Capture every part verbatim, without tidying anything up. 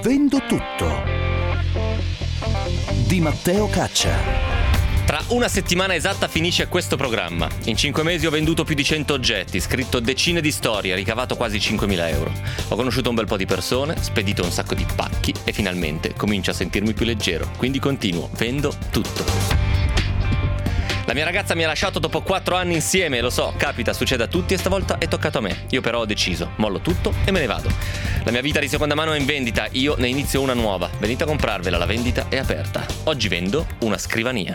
Vendo tutto di Matteo Caccia. Tra una settimana esatta finisce questo programma. In cinque mesi ho venduto più di cento oggetti, scritto decine di storie, ricavato quasi cinquemila euro. Ho conosciuto un bel po' di persone, spedito un sacco di pacchi e finalmente comincio a sentirmi più leggero. Quindi continuo, vendo tutto. La mia ragazza mi ha lasciato dopo quattro anni insieme, lo so, capita, succede a tutti e stavolta è toccato a me. Io però ho deciso, mollo tutto e me ne vado. La mia vita di seconda mano è in vendita, io ne inizio una nuova. Venite a comprarvela, la vendita è aperta. Oggi vendo una scrivania.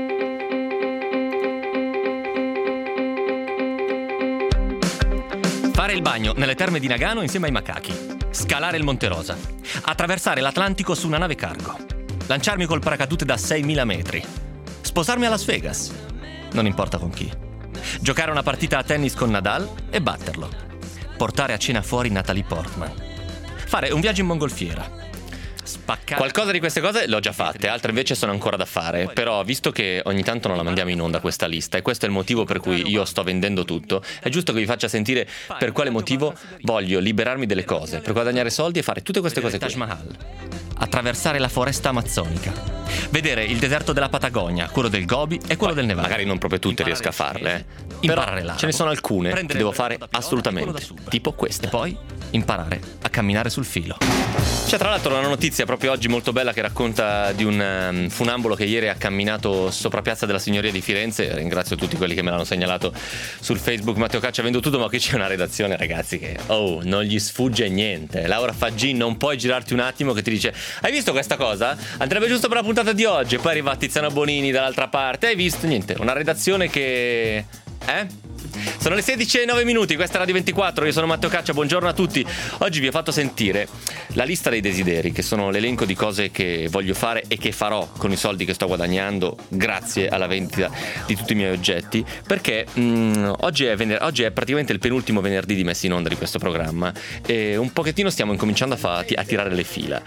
Fare il bagno nelle terme di Nagano insieme ai macachi. Scalare il Monte Rosa. Attraversare l'Atlantico su una nave cargo. Lanciarmi col paracadute da seimila metri. Sposarmi a Las Vegas. Non importa con chi. Giocare una partita a tennis con Nadal e batterlo. Portare a cena fuori Natalie Portman. Fare un viaggio in mongolfiera. Spaccare. Qualcosa di queste cose l'ho già fatte, altre invece sono ancora da fare. Però visto che ogni tanto non la mandiamo in onda questa lista, e questo è il motivo per cui io sto vendendo tutto, è giusto che vi faccia sentire per quale motivo voglio liberarmi delle cose per guadagnare soldi e fare tutte queste cose qui. Taj Mahal. Attraversare la foresta amazzonica. Vedere il deserto della Patagonia, quello del Gobi e quello del Nevada. Magari non proprio tutte riesco a farle, eh. Imparare l'arabo. Ce ne sono alcune che devo fare assolutamente, tipo queste. E poi imparare a camminare sul filo. C'è tra l'altro una notizia proprio oggi molto bella che racconta di un um, funambolo che ieri ha camminato sopra Piazza della Signoria di Firenze. Ringrazio tutti quelli che me l'hanno segnalato sul Facebook. Matteo Caccia, vendo tutto, ma qui c'è una redazione, ragazzi, che oh, non gli sfugge niente. Laura Faggin, non puoi girarti un attimo, che ti dice: hai visto questa cosa? Andrebbe giusto per la puntata di oggi. E poi arriva Tiziana Bonini dall'altra parte. Hai visto? Niente, una redazione che... Eh? Sono le sedici e nove minuti, questa è Radio ventiquattro, io sono Matteo Caccia, buongiorno a tutti. Oggi vi ho fatto sentire la lista dei desideri, che sono l'elenco di cose che voglio fare e che farò con i soldi che sto guadagnando grazie alla vendita di tutti i miei oggetti, perché mh, oggi, è vener- oggi è praticamente il penultimo venerdì di messa in onda di questo programma e un pochettino stiamo incominciando a, fa- a tirare le fila.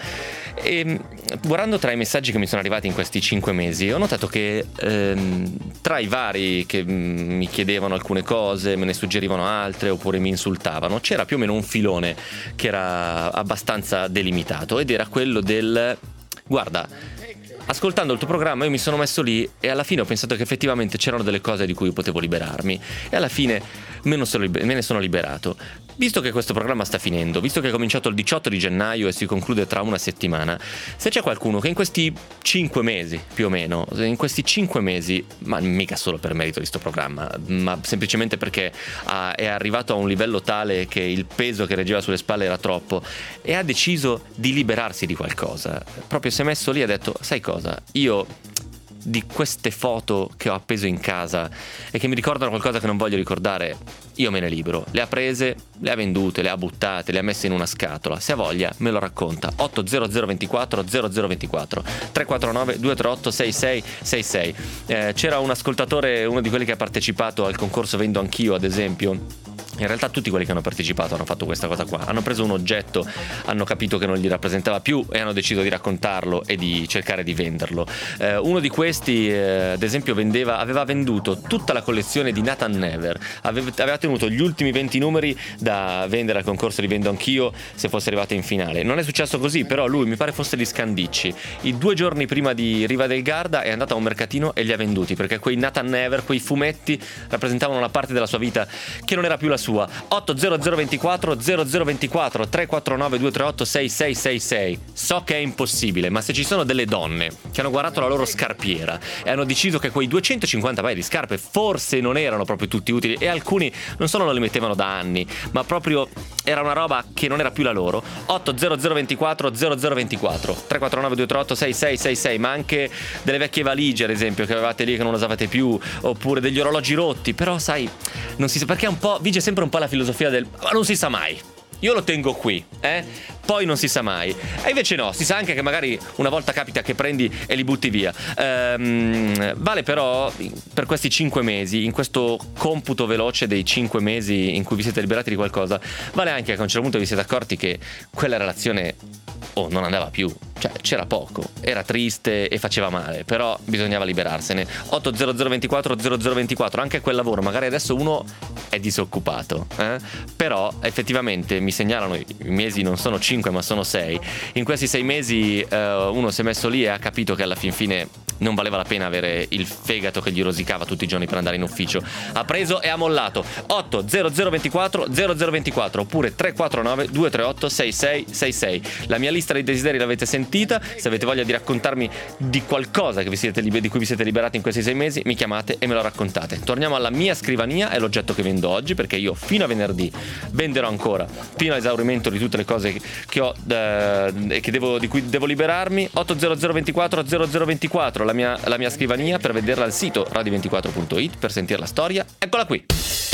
E guardando tra i messaggi che mi sono arrivati in questi cinque mesi ho notato che ehm, tra i vari che mh, mi chiedevano alcune cose, me ne suggerivano altre oppure mi insultavano, c'era più o meno un filone che era abbastanza delimitato ed era quello del: guarda, ascoltando il tuo programma io mi sono messo lì e alla fine ho pensato che effettivamente c'erano delle cose di cui potevo liberarmi e alla fine me ne sono, me ne sono liberato. Visto che questo programma sta finendo, visto che è cominciato il diciotto di gennaio e si conclude tra una settimana, se c'è qualcuno che in questi cinque mesi, più o meno, in questi cinque mesi, ma mica solo per merito di sto programma, ma semplicemente perché ha, è arrivato a un livello tale che il peso che reggeva sulle spalle era troppo e ha deciso di liberarsi di qualcosa, proprio si è messo lì e ha detto: sai cosa, io di queste foto che ho appeso in casa e che mi ricordano qualcosa che non voglio ricordare, io me ne libero. Le ha prese, le ha vendute, le ha buttate, le ha messe in una scatola. Se ha voglia me lo racconta. otto zero zero ventiquattro zero zero ventiquattro tre quattro nove due tre otto sei sei sei sei. Eh, c'era un ascoltatore, uno di quelli che ha partecipato al concorso Vendo Anch'io, ad esempio. In realtà tutti quelli che hanno partecipato hanno fatto questa cosa qua, hanno preso un oggetto, hanno capito che non gli rappresentava più e hanno deciso di raccontarlo e di cercare di venderlo. Eh, uno di questi eh, ad esempio vendeva, aveva venduto tutta la collezione di Nathan Never, aveva, aveva tenuto gli ultimi venti numeri da vendere al concorso di Vendo Anch'io se fosse arrivato in finale. Non è successo così, però lui, mi pare fosse di Scandicci, i due giorni prima di Riva del Garda è andato a un mercatino e li ha venduti, perché quei Nathan Never, quei fumetti rappresentavano una parte della sua vita che non era più la sua. otto zero zero ventiquattro zero zero ventiquattro tre quattro nove due tre otto sei sei sei sei. So che è impossibile, ma se ci sono delle donne che hanno guardato la loro scarpiera e hanno deciso che quei duecentocinquanta paia di scarpe forse non erano proprio tutti utili, e alcuni non solo non li mettevano da anni, ma proprio era una roba che non era più la loro, otto zero zero ventiquattro zero zero ventiquattro tre quattro nove due tre otto sei sei sei sei. Ma anche delle vecchie valigie, ad esempio, che avevate lì e che non usavate più, oppure degli orologi rotti. Però sai, non si sa perché, un po' vige sempre un po' la filosofia del ma non si sa mai, io lo tengo qui, eh? Poi non si sa mai. E invece no, si sa anche che magari una volta capita che prendi e li butti via. Ehm, vale però per questi cinque mesi, in questo computo veloce dei cinque mesi in cui vi siete liberati di qualcosa, vale anche che a un certo punto vi siete accorti che quella relazione oh, non andava più, cioè c'era poco, era triste e faceva male, però bisognava liberarsene. otto zero zero ventiquattro zero zero ventiquattro, anche quel lavoro, magari adesso uno è disoccupato, eh? Però effettivamente mi segnalano, i mesi non sono cinque ma sono sei, in questi sei mesi eh, uno si è messo lì e ha capito che alla fin fine non valeva la pena avere il fegato che gli rosicava tutti i giorni per andare in ufficio. Ha preso e ha mollato. otto zero zero ventiquattro zero zero ventiquattro oppure tre quattro nove due tre otto sei sei sei sei. La mia lista dei desideri l'avete sentita. Se avete voglia di raccontarmi di qualcosa che vi siete liber- di cui vi siete liberati in questi sei mesi, mi chiamate e me lo raccontate. Torniamo alla mia scrivania, è l'oggetto che vendo oggi, perché io fino a venerdì venderò ancora fino all'esaurimento di tutte le cose che ho eh, che devo, di cui devo liberarmi. otto zero zero ventiquattro zero zero ventiquattro La mia, la mia scrivania, per vederla al sito radio ventiquattro punto it, per sentire la storia. Eccola qui.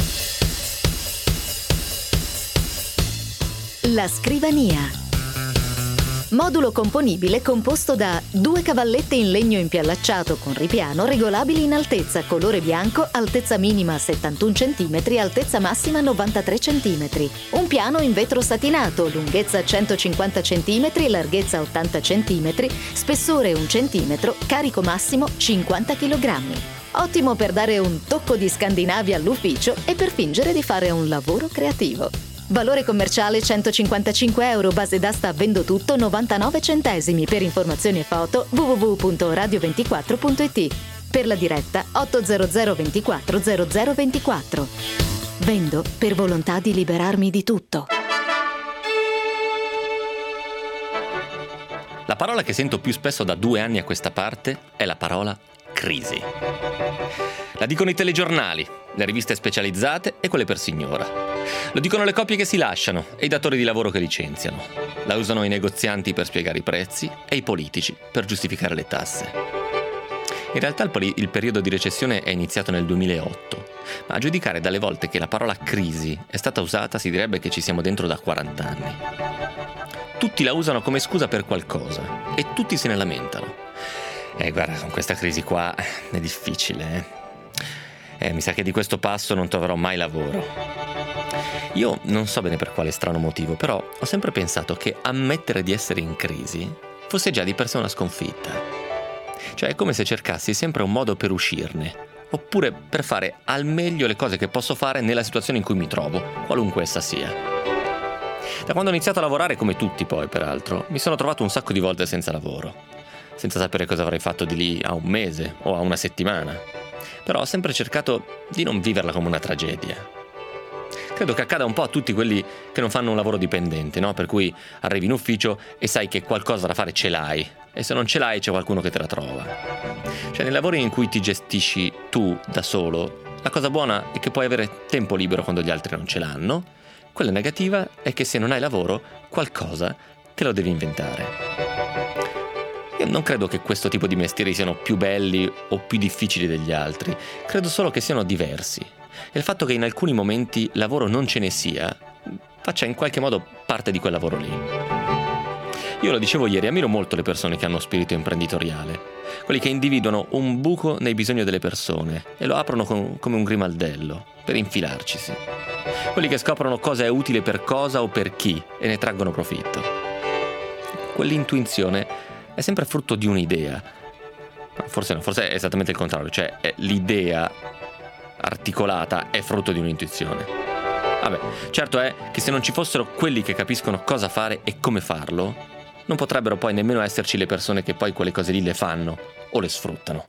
La scrivania. Modulo componibile composto da due cavallette in legno impiallacciato con ripiano regolabili in altezza, colore bianco, altezza minima settantuno centimetri, altezza massima novantatré centimetri. Un piano in vetro satinato, lunghezza centocinquanta centimetri, larghezza ottanta centimetri, spessore un centimetro, carico massimo cinquanta chilogrammi. Ottimo per dare un tocco di Scandinavia all'ufficio e per fingere di fare un lavoro creativo. Valore commerciale centocinquantacinque euro, base d'asta vendo tutto novantanove centesimi. Per informazioni e foto w w w punto radio ventiquattro punto it. Per la diretta otto zero zero ventiquattro zero zero ventiquattro. Vendo per volontà di liberarmi di tutto. La parola che sento più spesso da due anni a questa parte è la parola crisi. La dicono i telegiornali, le riviste specializzate e quelle per signora. Lo dicono le coppie che si lasciano e i datori di lavoro che licenziano. La usano i negozianti per spiegare i prezzi e i politici per giustificare le tasse. In realtà il, poli- il periodo di recessione è iniziato nel duemilaotto, ma a giudicare dalle volte che la parola crisi è stata usata si direbbe che ci siamo dentro da quaranta anni. Tutti la usano come scusa per qualcosa e tutti se ne lamentano. Eh, guarda, con questa crisi qua è difficile, eh? Eh, mi sa che di questo passo non troverò mai lavoro. Io non so bene per quale strano motivo, però ho sempre pensato che ammettere di essere in crisi fosse già di per sé una sconfitta. Cioè è come se cercassi sempre un modo per uscirne, oppure per fare al meglio le cose che posso fare nella situazione in cui mi trovo, qualunque essa sia. Da quando ho iniziato a lavorare, come tutti poi peraltro, mi sono trovato un sacco di volte senza lavoro, senza sapere cosa avrei fatto di lì a un mese o a una settimana. Però ho sempre cercato di non viverla come una tragedia. Credo che accada un po' a tutti quelli che non fanno un lavoro dipendente, no? Per cui arrivi in ufficio e sai che qualcosa da fare ce l'hai, e se non ce l'hai c'è qualcuno che te la trova. Cioè nei lavori in cui ti gestisci tu da solo, la cosa buona è che puoi avere tempo libero quando gli altri non ce l'hanno. Quella negativa è che se non hai lavoro, qualcosa te lo devi inventare. Io non credo che questo tipo di mestieri siano più belli o più difficili degli altri, credo solo che siano diversi. E il fatto che in alcuni momenti lavoro non ce ne sia faccia in qualche modo parte di quel lavoro lì. Io lo dicevo ieri, ammiro molto le persone che hanno spirito imprenditoriale, quelli che individuano un buco nei bisogni delle persone e lo aprono con, come un grimaldello per infilarcisi, quelli che scoprono cosa è utile per cosa o per chi e ne traggono profitto. Quell'intuizione è sempre frutto di un'idea, forse no, forse è esattamente il contrario, cioè è l'idea articolata è frutto di un'intuizione. Vabbè, certo è che se non ci fossero quelli che capiscono cosa fare e come farlo, non potrebbero poi nemmeno esserci le persone che poi quelle cose lì le fanno o le sfruttano.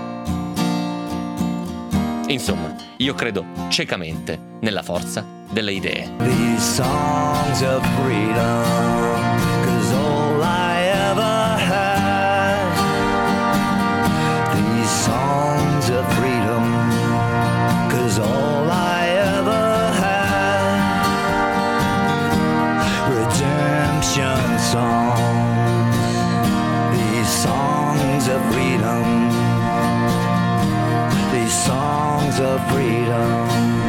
Insomma, io credo ciecamente nella forza delle idee. These songs of freedom, 'cause all I ever had. These songs of freedom, 'cause all I ever had. Redemption songs, these songs of freedom, these songs of freedom.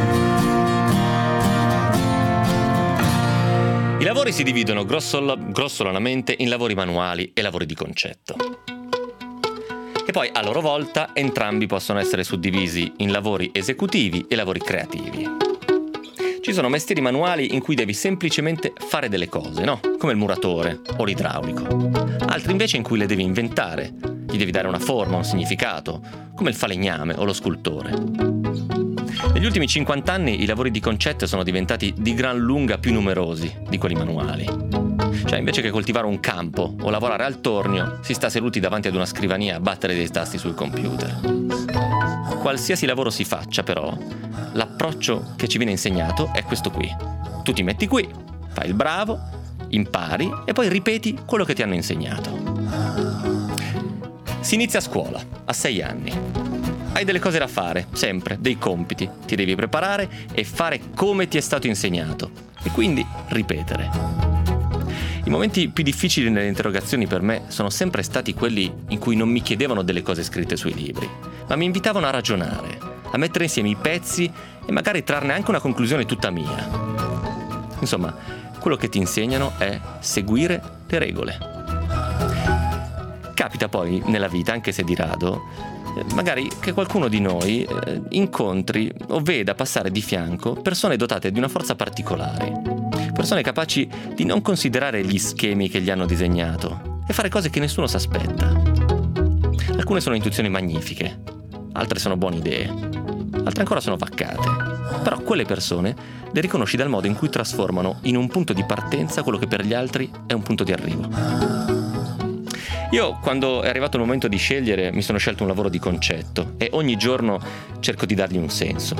I lavori si dividono grossol- grossolanamente in lavori manuali e lavori di concetto. E poi a loro volta entrambi possono essere suddivisi in lavori esecutivi e lavori creativi. Ci sono mestieri manuali in cui devi semplicemente fare delle cose, no? Come il muratore o l'idraulico. Altri invece in cui le devi inventare, gli devi dare una forma, un significato, come il falegname o lo scultore. Negli ultimi cinquanta anni i lavori di concetto sono diventati di gran lunga più numerosi di quelli manuali. Cioè, invece che coltivare un campo o lavorare al tornio, si sta seduti davanti ad una scrivania a battere dei tasti sul computer. Qualsiasi lavoro si faccia, però, l'approccio che ci viene insegnato è questo qui. Tu ti metti qui, fai il bravo, impari e poi ripeti quello che ti hanno insegnato. Si inizia a scuola, a sei anni. Hai delle cose da fare, sempre, dei compiti. Ti devi preparare e fare come ti è stato insegnato. E quindi ripetere. I momenti più difficili nelle interrogazioni per me sono sempre stati quelli in cui non mi chiedevano delle cose scritte sui libri, ma mi invitavano a ragionare, a mettere insieme i pezzi e magari trarne anche una conclusione tutta mia. Insomma, quello che ti insegnano è seguire le regole. Capita poi nella vita, anche se di rado, magari che qualcuno di noi eh, incontri o veda passare di fianco persone dotate di una forza particolare, persone capaci di non considerare gli schemi che gli hanno disegnato e fare cose che nessuno si aspetta. Alcune sono intuizioni magnifiche, altre sono buone idee, altre ancora sono vaccate, però quelle persone le riconosci dal modo in cui trasformano in un punto di partenza quello che per gli altri è un punto di arrivo. Io, quando è arrivato il momento di scegliere, mi sono scelto un lavoro di concetto e ogni giorno cerco di dargli un senso.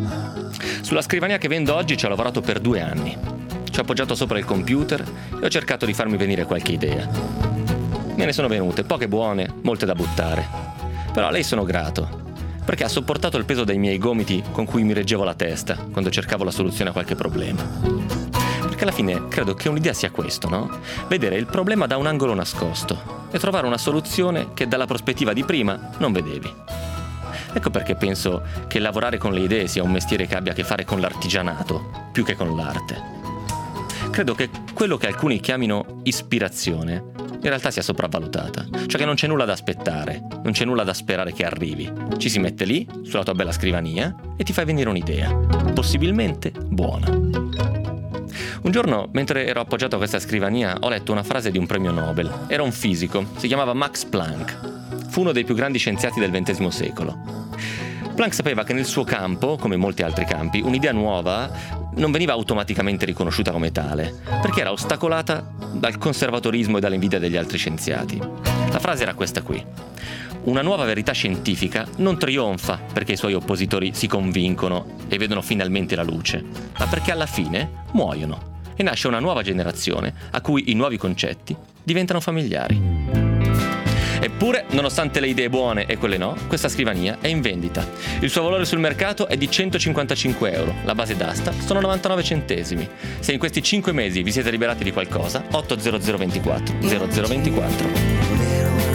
Sulla scrivania che vendo oggi ci ho lavorato per due anni. Ci ho appoggiato sopra il computer e ho cercato di farmi venire qualche idea. Me ne sono venute, poche buone, molte da buttare. Però a lei sono grato, perché ha sopportato il peso dei miei gomiti con cui mi reggevo la testa quando cercavo la soluzione a qualche problema. Perché alla fine credo che un'idea sia questo, no? Vedere il problema da un angolo nascosto e trovare una soluzione che dalla prospettiva di prima non vedevi. Ecco perché penso che lavorare con le idee sia un mestiere che abbia a che fare con l'artigianato più che con l'arte. Credo che quello che alcuni chiamino ispirazione in realtà sia sopravvalutata, cioè che non c'è nulla da aspettare, non c'è nulla da sperare che arrivi. Ci si mette lì, sulla tua bella scrivania, e ti fai venire un'idea, possibilmente buona. Un giorno, mentre ero appoggiato a questa scrivania, ho letto una frase di un premio Nobel. Era un fisico, si chiamava Max Planck. Fu uno dei più grandi scienziati del ventesimo secolo. Planck sapeva che nel suo campo, come in molti altri campi, un'idea nuova non veniva automaticamente riconosciuta come tale, perché era ostacolata dal conservatorismo e dall'invidia degli altri scienziati. La frase era questa qui: una nuova verità scientifica non trionfa perché i suoi oppositori si convincono e vedono finalmente la luce, ma perché alla fine muoiono e nasce una nuova generazione a cui i nuovi concetti diventano familiari. Eppure, nonostante le idee buone e quelle no, questa scrivania è in vendita. Il suo valore sul mercato è di centocinquantacinque euro, la base d'asta sono novantanove centesimi. Se in questi cinque mesi vi siete liberati di qualcosa, otto zero zero ventiquattro zero zero ventiquattro.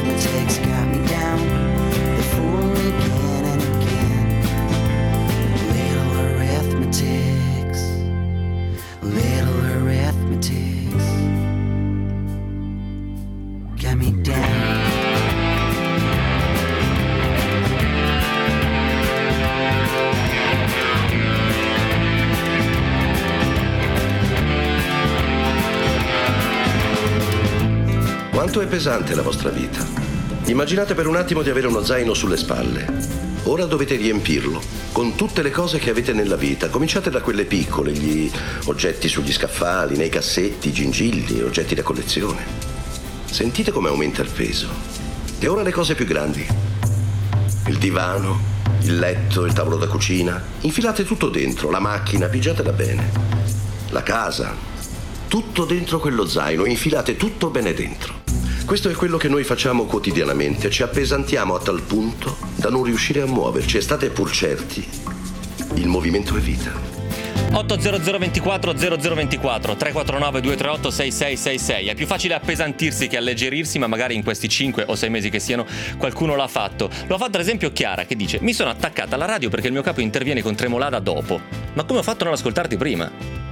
Quanto è pesante la vostra vita? Immaginate per un attimo di avere uno zaino sulle spalle. Ora dovete riempirlo con tutte le cose che avete nella vita. Cominciate da quelle piccole, gli oggetti sugli scaffali, nei cassetti, i gingilli, oggetti da collezione. Sentite come aumenta il peso. E ora le cose più grandi. Il divano, il letto, il tavolo da cucina. Infilate tutto dentro, la macchina, pigiatela bene. La casa, tutto dentro quello zaino, infilate tutto bene dentro. Questo è quello che noi facciamo quotidianamente, ci appesantiamo a tal punto da non riuscire a muoverci e state pur certi, il movimento è vita. otto zero zero ventiquattro zero zero ventiquattro tre quattro nove due tre otto sei sei sei sei. È più facile appesantirsi che alleggerirsi, ma magari in questi cinque o sei mesi che siano qualcuno l'ha fatto. Lo ha fatto ad esempio Chiara, che dice: mi sono attaccata alla radio perché il mio capo interviene con Tremolada dopo. Ma come ho fatto a non ascoltarti prima?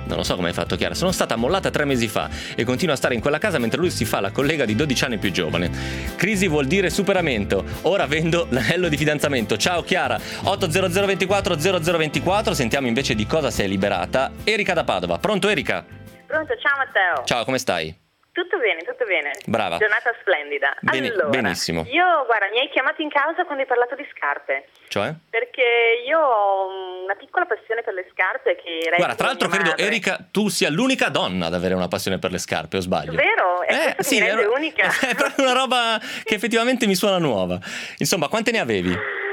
Non lo so come hai fatto, Chiara. Sono stata mollata tre mesi fa e continuo a stare in quella casa mentre lui si fa la collega di dodici anni più giovane. Crisi vuol dire superamento. Ora vendo l'anello di fidanzamento. Ciao Chiara. otto zero zero due quattro zero zero due quattro. Sentiamo invece di cosa sei liberata. Erika da Padova. Pronto, Erika? Pronto, ciao Matteo. Ciao, come stai? Tutto bene, tutto bene. Brava. Giornata splendida. Beni- allora, benissimo. Io, guarda, mi hai chiamato in causa quando hai parlato di scarpe. Cioè? Perché io ho una piccola passione per le scarpe che Guarda, tra l'altro credo, madre. Erika, tu sia l'unica donna ad avere una passione per le scarpe, o sbaglio? Vero? È Eh, questo che sì, mi rende è, unica. è proprio una roba che effettivamente mi suona nuova. Insomma, quante ne avevi?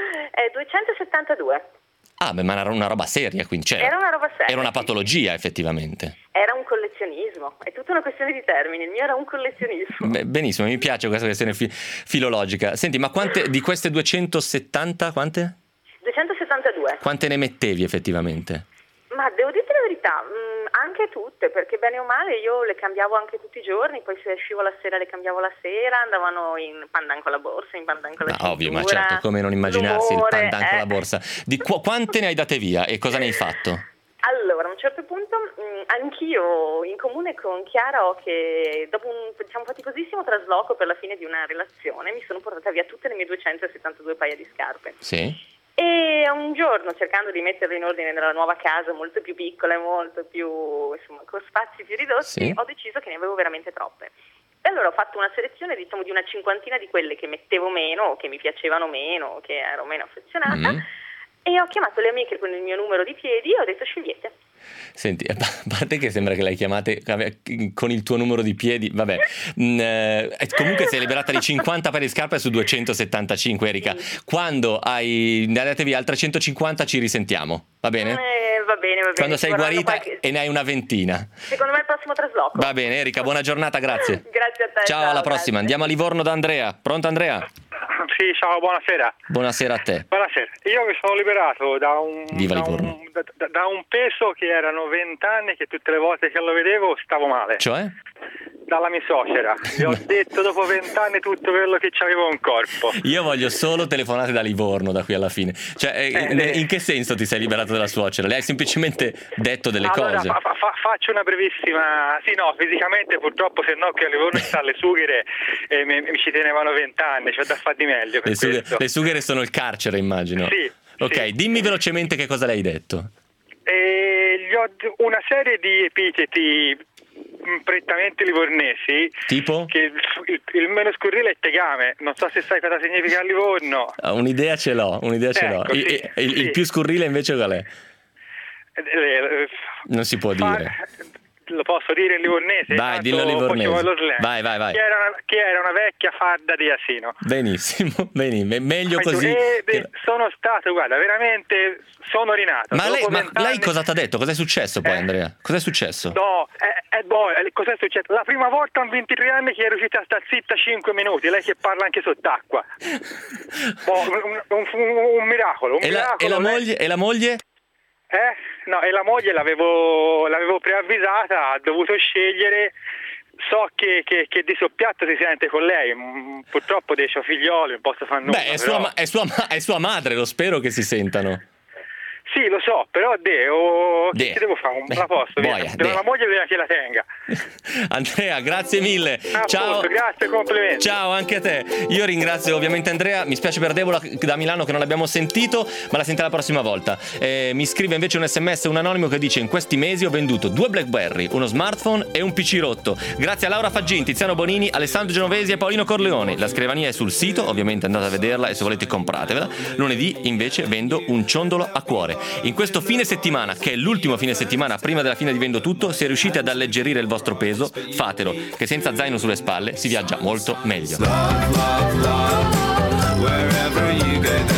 È duecentosettantadue. Ah, beh, ma era una roba seria, quindi cioè, Era una roba seria. era una sì, patologia, sì. effettivamente. Era un collezionismo. È tutta una questione di termini. Il mio era un collezionismo. Beh, benissimo, mi piace questa questione fi- filologica. Senti, ma quante di queste duecentosettanta, quante? duecentosettantadue. Quante ne mettevi effettivamente? Ma devo dirti la verità, mh, anche tutte, perché bene o male io le cambiavo anche tutti i giorni, poi se uscivo la sera le cambiavo la sera, andavano in pandan con la borsa, in pandan con la Ah, cintura. ovvio, ma certo, come non immaginarsi l'umore, il pandan con eh. la borsa. Di qu- quante ne hai date via e cosa ne hai fatto? Allora, a un certo punto mh, anch'io in comune con Chiara ho che dopo un diciamo faticosissimo trasloco per la fine di una relazione mi sono portata via tutte le mie duecentosettantadue paia di scarpe. Sì? E un giorno, cercando di metterle in ordine nella nuova casa, molto più piccola e molto più, insomma, con spazi più ridotti, Sì. ho deciso che ne avevo veramente troppe. E allora ho fatto una selezione, diciamo, di una cinquantina di quelle che mettevo meno, che mi piacevano meno, che ero meno affezionata, Mm. e ho chiamato le amiche con il mio numero di piedi e ho detto scegliete. Senti, a parte che sembra che le hai chiamate con il tuo numero di piedi, vabbè. Mm, eh, comunque sei liberata di cinquanta paia di scarpe su duecentosettantacinque, Erika. Quando hai ne andate via altre centocinquanta ci risentiamo, va bene? Eh, va bene, va bene. Quando sei Ci vorranno guarita qualche- e ne hai una ventina. Secondo me il prossimo trasloco. Va bene, Erika, buona giornata, grazie. Grazie a te. Ciao, alla prossima. grazie. Andiamo a Livorno da Andrea. Pronto, Andrea? Sì, ciao, buonasera. Buonasera a te. Buonasera. Io mi sono liberato da un, Viva da Livorno. un, da, da- da un peso che erano vent'anni che tutte le volte che lo vedevo stavo male. Cioè? Dalla mia suocera. Le ho detto dopo vent'anni tutto quello che c'avevo in corpo. Io voglio solo telefonate da Livorno da qui alla fine. Cioè, eh, Eh, in che senso ti sei liberato della suocera? Le hai semplicemente detto delle allora, cose? fa- fa- fa- faccio una brevissima. Sì, no, fisicamente purtroppo, se no, che a Livorno sta alle sughere e mi, mi ci tenevano vent'anni, c'ho da fare di meglio. Per Le, sughe- questo. le sughere sono il carcere, immagino. Sì, Ok, sì. dimmi velocemente che cosa le hai detto. E gli ho d- una serie di epiteti mh, prettamente livornesi. Tipo? Che il, il, il meno scurrile è tegame, non so se sai cosa significa a Livorno. Ah, un'idea ce l'ho, un'idea ce l'ho. Ecco, Il, sì, il- il sì. più scurrile invece qual è? Eh, eh, Non si può fa- dire. Lo posso dire in livornese? Vai, Tanto dillo in livornese. facciamo lo slang. Vai, vai, vai. Che era, una, che era una vecchia farda di asino. Benissimo, bene, me- meglio Poi tu- così. eh, beh, che- sono stato, guarda, veramente sono rinato. Ma, lei, Dopo ma vent'anni- lei cosa ti ha detto? Cos'è successo poi, Eh? Andrea? Cos'è successo? No, è, è boh, eh, cos'è successo? La prima volta in ventitré anni che è riuscita a stare zitta cinque minuti, lei che parla anche sott'acqua. Boh, un, un- un- un miracolo, un E la, miracolo. e la lei- moglie? E la moglie? Eh? No, e la moglie l'avevo, l'avevo preavvisata, ha dovuto scegliere. So che, che, che di soppiatto si sente con lei. Mm, purtroppo dei suoi figlioli non posso fare nulla. Beh, è però- sua, ma- è, sua, ma- è sua madre, lo spero che si sentano. Sì, lo so, però devo. De. Che ci devo fare? Un Beh, la posto. boia, via. de. La moglie bisogna che la tenga. Andrea, grazie mille. Appunto, Ciao. grazie, complimenti. Ciao anche a te. Io ringrazio ovviamente Andrea. Mi spiace per Deborah da Milano che non l'abbiamo sentito, ma la sentirà la prossima volta. Eh, mi scrive invece un sms un anonimo che dice: in questi mesi ho venduto due BlackBerry, uno smartphone e un P C rotto. Grazie a Laura Faggin, Tiziano Bonini, Alessandro Genovesi e Paolino Corleoni. La scrivania è sul sito, ovviamente andate a vederla e se volete compratevela. Lunedì invece vendo un ciondolo a cuore. In questo fine settimana, che è l'ultimo fine settimana prima della fine di Vendo Tutto, se riuscite ad alleggerire il vostro peso, fatelo, che senza zaino sulle spalle si viaggia molto meglio. Love, love, love, wherever you go.